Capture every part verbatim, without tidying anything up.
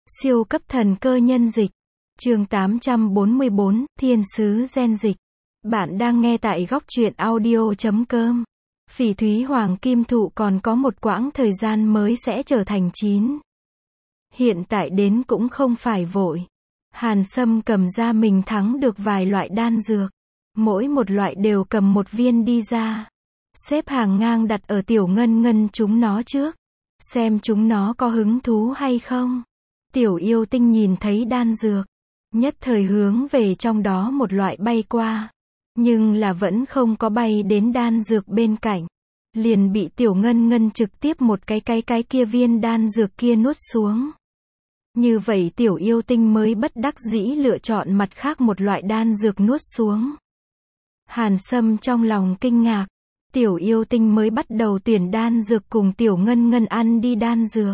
Siêu cấp thần cơ nhân dịch. Chương tám trăm bốn mươi bốn, Thiên sứ gen dịch. Bạn đang nghe tại góc truyện audio chấm com. Phỉ thúy hoàng kim thụ còn có một quãng thời gian mới sẽ trở thành chín. Hiện tại đến cũng không phải vội. Hàn Sâm cầm ra mình thắng được vài loại đan dược. Mỗi một loại đều cầm một viên đi ra. Xếp hàng ngang đặt ở Tiểu Ngân Ngân chúng nó trước. Xem chúng nó có hứng thú hay không. Tiểu yêu tinh nhìn thấy đan dược. Nhất thời hướng về trong đó một loại bay qua. Nhưng là vẫn không có bay đến đan dược bên cạnh. Liền bị Tiểu Ngân Ngân trực tiếp một cái cái cái kia viên đan dược kia nuốt xuống. Như vậy Tiểu yêu tinh mới bất đắc dĩ lựa chọn mặt khác một loại đan dược nuốt xuống. Hàn Sâm trong lòng kinh ngạc. Tiểu yêu tinh mới bắt đầu tuyển đan dược cùng Tiểu Ngân Ngân ăn đi đan dược.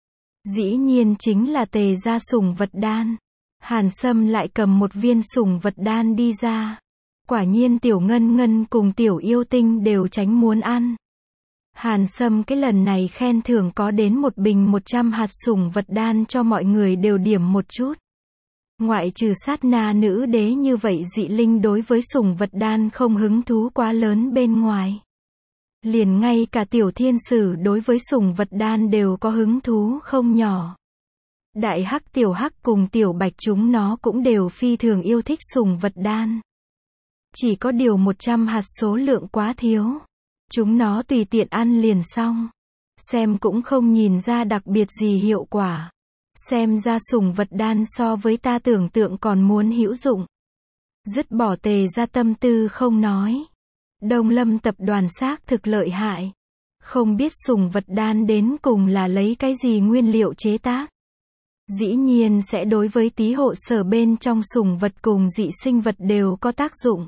Dĩ nhiên chính là tề gia sủng vật đan. Hàn Sâm lại cầm một viên sủng vật đan đi ra. Quả nhiên Tiểu Ngân Ngân cùng Tiểu yêu tinh đều tránh muốn ăn. Hàn Sâm cái lần này khen thưởng có đến một bình một trăm hạt sủng vật đan cho mọi người đều điểm một chút. Ngoại trừ sát na nữ đế như vậy dị linh đối với sủng vật đan không hứng thú quá lớn bên ngoài. Liền ngay cả tiểu thiên sử đối với sủng vật đan đều có hứng thú không nhỏ. Đại hắc tiểu hắc cùng tiểu bạch chúng nó cũng đều phi thường yêu thích sủng vật đan. Chỉ có điều một trăm hạt số lượng quá thiếu. Chúng nó tùy tiện ăn liền xong. Xem cũng không nhìn ra đặc biệt gì hiệu quả. Xem ra sủng vật đan so với ta tưởng tượng còn muốn hữu dụng. Dứt bỏ tề ra tâm tư không nói. Đông Lâm tập đoàn xác thực lợi hại. Không biết sủng vật đan đến cùng là lấy cái gì nguyên liệu chế tác. Dĩ nhiên sẽ đối với tí hộ sở bên trong sủng vật cùng dị sinh vật đều có tác dụng.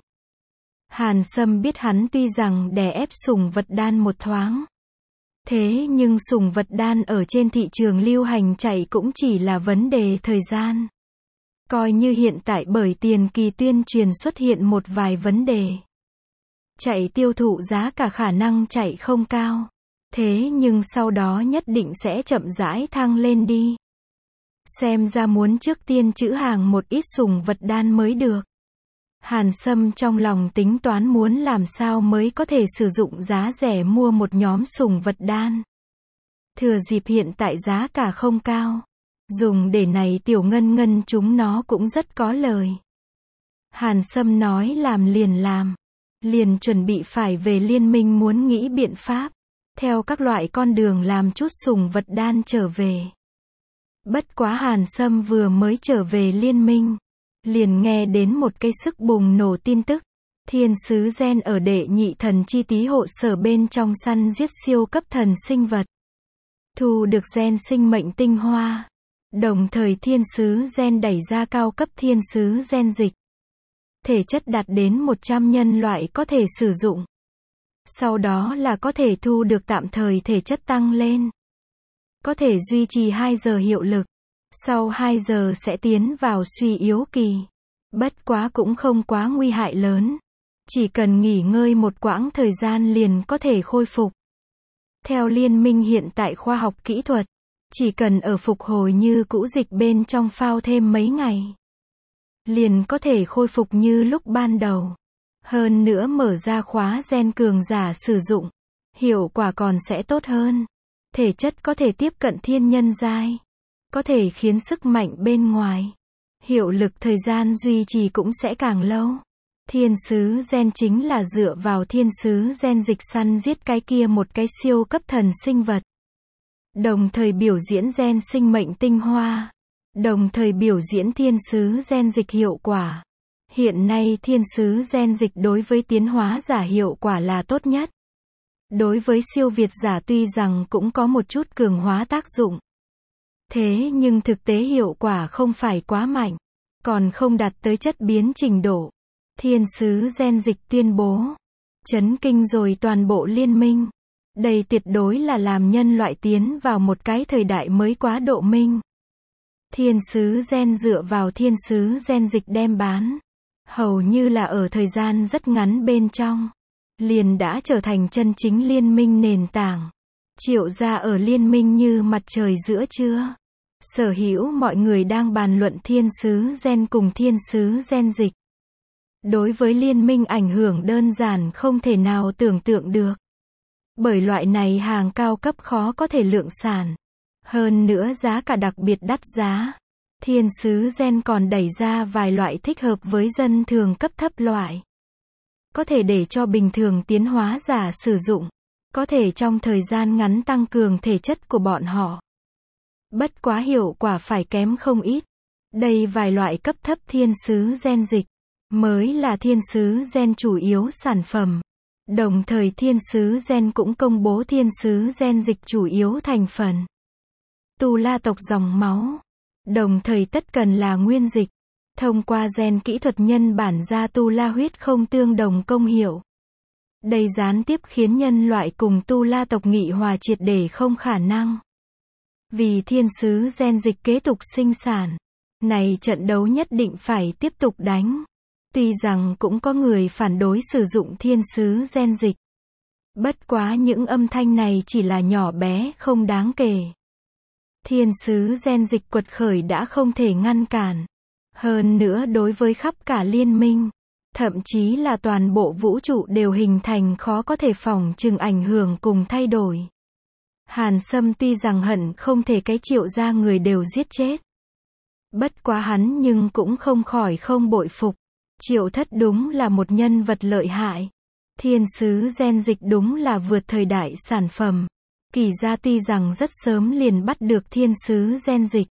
Hàn Sâm biết hắn tuy rằng đè ép sủng vật đan một thoáng. Thế nhưng sủng vật đan ở trên thị trường lưu hành chạy cũng chỉ là vấn đề thời gian. Coi như hiện tại bởi tiền kỳ tuyên truyền xuất hiện một vài vấn đề. Chạy tiêu thụ giá cả khả năng chạy không cao. Thế nhưng sau đó nhất định sẽ chậm rãi thăng lên đi. Xem ra muốn trước tiên trữ hàng một ít sủng vật đan mới được. Hàn Sâm trong lòng tính toán muốn làm sao mới có thể sử dụng giá rẻ mua một nhóm sủng vật đan. Thừa dịp hiện tại giá cả không cao. Dùng để này Tiểu Ngân Ngân chúng nó cũng rất có lời. Hàn Sâm nói làm liền làm. Liền chuẩn bị phải về liên minh muốn nghĩ biện pháp. Theo các loại con đường làm chút sủng vật đan trở về. Bất quá Hàn Sâm vừa mới trở về liên minh. Liền nghe đến một cái sức bùng nổ tin tức. Thiên sứ gen ở đệ nhị thần chi tí hộ sở bên trong săn giết siêu cấp thần sinh vật. Thu được gen sinh mệnh tinh hoa. Đồng thời thiên sứ gen đẩy ra cao cấp thiên sứ gen dịch. Thể chất đạt đến một trăm nhân loại có thể sử dụng. Sau đó là có thể thu được tạm thời thể chất tăng lên. Có thể duy trì hai giờ hiệu lực. Sau hai giờ sẽ tiến vào suy yếu kỳ. Bất quá cũng không quá nguy hại lớn. Chỉ cần nghỉ ngơi một quãng thời gian liền có thể khôi phục. Theo liên minh hiện tại khoa học kỹ thuật, chỉ cần ở phục hồi như cũ dịch bên trong phao thêm mấy ngày. Liền có thể khôi phục như lúc ban đầu. Hơn nữa mở ra khóa gen cường giả sử dụng. Hiệu quả còn sẽ tốt hơn. Thể chất có thể tiếp cận thiên nhân giai. Có thể khiến sức mạnh bên ngoài. Hiệu lực thời gian duy trì cũng sẽ càng lâu. Thiên sứ gen chính là dựa vào thiên sứ gen dịch săn giết cái kia một cái siêu cấp thần sinh vật. Đồng thời biểu diễn gen sinh mệnh tinh hoa. Đồng thời biểu diễn thiên sứ gen dịch hiệu quả. Hiện nay thiên sứ gen dịch đối với tiến hóa giả hiệu quả là tốt nhất. Đối với siêu việt giả tuy rằng cũng có một chút cường hóa tác dụng. Thế nhưng thực tế hiệu quả không phải quá mạnh. Còn không đạt tới chất biến trình độ. Thiên sứ gen dịch tuyên bố. Chấn kinh rồi toàn bộ liên minh. Đây tuyệt đối là làm nhân loại tiến vào một cái thời đại mới quá độ minh. Thiên sứ gen dựa vào thiên sứ gen dịch đem bán. Hầu như là ở thời gian rất ngắn bên trong. Liền đã trở thành chân chính liên minh nền tảng. Triệu gia ở liên minh như mặt trời giữa trưa. Sở hữu mọi người đang bàn luận thiên sứ gen cùng thiên sứ gen dịch. Đối với liên minh ảnh hưởng đơn giản không thể nào tưởng tượng được. Bởi loại này hàng cao cấp khó có thể lượng sản. Hơn nữa giá cả đặc biệt đắt giá. Thiên sứ gen còn đẩy ra vài loại thích hợp với dân thường cấp thấp loại. Có thể để cho bình thường tiến hóa giả sử dụng. Có thể trong thời gian ngắn tăng cường thể chất của bọn họ. Bất quá hiệu quả phải kém không ít. Đây vài loại cấp thấp thiên sứ gen dịch. Mới là thiên sứ gen chủ yếu sản phẩm. Đồng thời thiên sứ gen cũng công bố thiên sứ gen dịch chủ yếu thành phần. Tu La tộc dòng máu. Đồng thời tất cần là nguyên dịch. Thông qua gen kỹ thuật nhân bản ra Tu La huyết không tương đồng công hiệu. Đây gián tiếp khiến nhân loại cùng Tu La tộc nghị hòa triệt để không khả năng. Vì thiên sứ gen dịch kế tục sinh sản. Này trận đấu nhất định phải tiếp tục đánh. Tuy rằng cũng có người phản đối sử dụng thiên sứ gen dịch. Bất quá những âm thanh này chỉ là nhỏ bé, không đáng kể. Thiên sứ gen dịch quật khởi đã không thể ngăn cản. Hơn nữa đối với khắp cả liên minh, thậm chí là toàn bộ vũ trụ đều hình thành khó có thể phỏng chừng ảnh hưởng cùng thay đổi. Hàn Sâm tuy rằng hận không thể cái Triệu gia người đều giết chết. Bất quá hắn nhưng cũng không khỏi không bội phục. Triệu Thất đúng là một nhân vật lợi hại. Thiên sứ gen dịch đúng là vượt thời đại sản phẩm. Kỳ gia tuy rằng rất sớm liền bắt được thiên sứ gen dịch.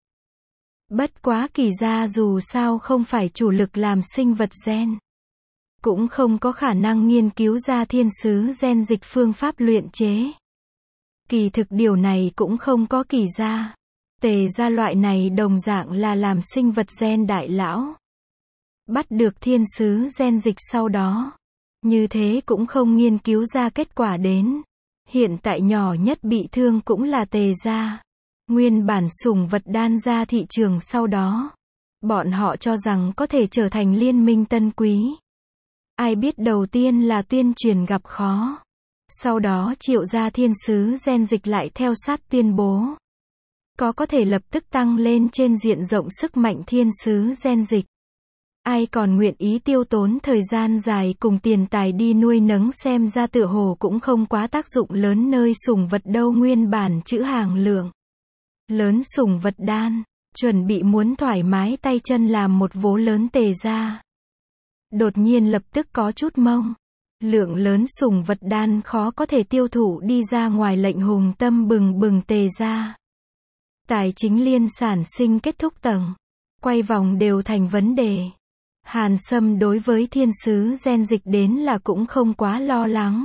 Bất quá Kỳ gia dù sao không phải chủ lực làm sinh vật gen. Cũng không có khả năng nghiên cứu ra thiên sứ gen dịch phương pháp luyện chế. Kỳ thực điều này cũng không có Kỳ gia. Tề gia loại này đồng dạng là làm sinh vật gen đại lão. Bắt được thiên sứ gen dịch sau đó. Như thế cũng không nghiên cứu ra kết quả đến. Hiện tại nhỏ nhất bị thương cũng là Tề gia. Nguyên bản sủng vật đan ra thị trường sau đó. Bọn họ cho rằng có thể trở thành liên minh tân quý. Ai biết đầu tiên là tuyên truyền gặp khó. Sau đó Triệu gia thiên sứ gen dịch lại theo sát tuyên bố. Có có thể lập tức tăng lên trên diện rộng sức mạnh thiên sứ gen dịch. Ai còn nguyện ý tiêu tốn thời gian dài cùng tiền tài đi nuôi nấng xem ra tựa hồ cũng không quá tác dụng lớn nơi sủng vật đâu nguyên bản chữ hàng lượng. Lớn sủng vật đan, chuẩn bị muốn thoải mái tay chân làm một vố lớn Tề gia. Đột nhiên lập tức có chút mông. Lượng lớn sủng vật đan khó có thể tiêu thụ đi ra ngoài lệnh hùng tâm bừng bừng Tề gia. Tài chính liên sản sinh kết thúc tầng. Quay vòng đều thành vấn đề. Hàn Sâm đối với thiên sứ gen dịch đến là cũng không quá lo lắng.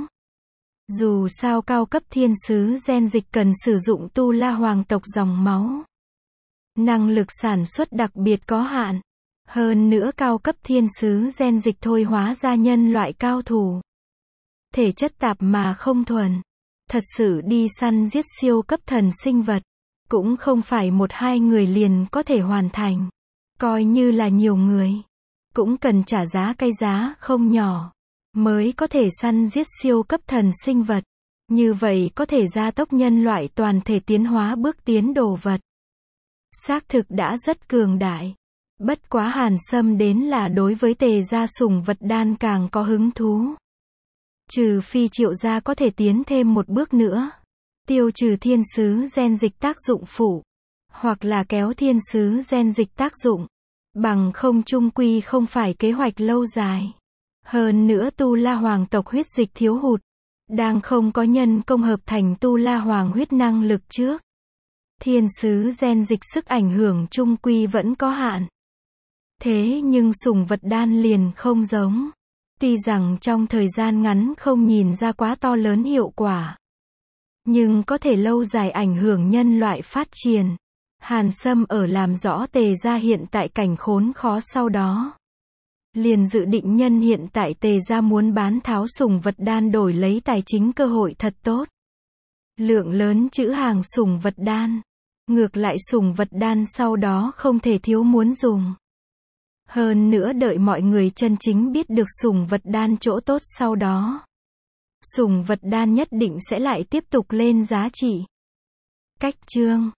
Dù sao cao cấp thiên sứ gen dịch cần sử dụng Tu La hoàng tộc dòng máu. Năng lực sản xuất đặc biệt có hạn. Hơn nữa cao cấp thiên sứ gen dịch thôi hóa ra nhân loại cao thủ. Thể chất tạp mà không thuần. Thật sự đi săn giết siêu cấp thần sinh vật. Cũng không phải một hai người liền có thể hoàn thành. Coi như là nhiều người. Cũng cần trả giá cái giá không nhỏ. Mới có thể săn giết siêu cấp thần sinh vật. Như vậy có thể gia tốc nhân loại toàn thể tiến hóa bước tiến đồ vật. Xác thực đã rất cường đại. Bất quá Hàn Sâm đến là đối với Tề gia sủng vật đan càng có hứng thú. Trừ phi Triệu gia có thể tiến thêm một bước nữa. Tiêu trừ thiên sứ gen dịch tác dụng phụ. Hoặc là kéo thiên sứ gen dịch tác dụng. Bằng không chung quy không phải kế hoạch lâu dài. Hơn nữa Tu La hoàng tộc huyết dịch thiếu hụt. Đang không có nhân công hợp thành Tu La hoàng huyết năng lực trước. Thiên sứ gen dịch sức ảnh hưởng chung quy vẫn có hạn. Thế nhưng sủng vật đan liền không giống. Tuy rằng trong thời gian ngắn không nhìn ra quá to lớn hiệu quả. Nhưng có thể lâu dài ảnh hưởng nhân loại phát triển. Hàn Sâm ở làm rõ Tề gia hiện tại cảnh khốn khó sau đó. Liền dự định nhân hiện tại Tề gia muốn bán tháo sủng vật đan đổi lấy tài chính cơ hội thật tốt. Lượng lớn trữ hàng sủng vật đan. Ngược lại sủng vật đan sau đó không thể thiếu muốn dùng. Hơn nữa đợi mọi người chân chính biết được sủng vật đan chỗ tốt sau đó. Sủng vật đan nhất định sẽ lại tiếp tục lên giá trị. Cách chương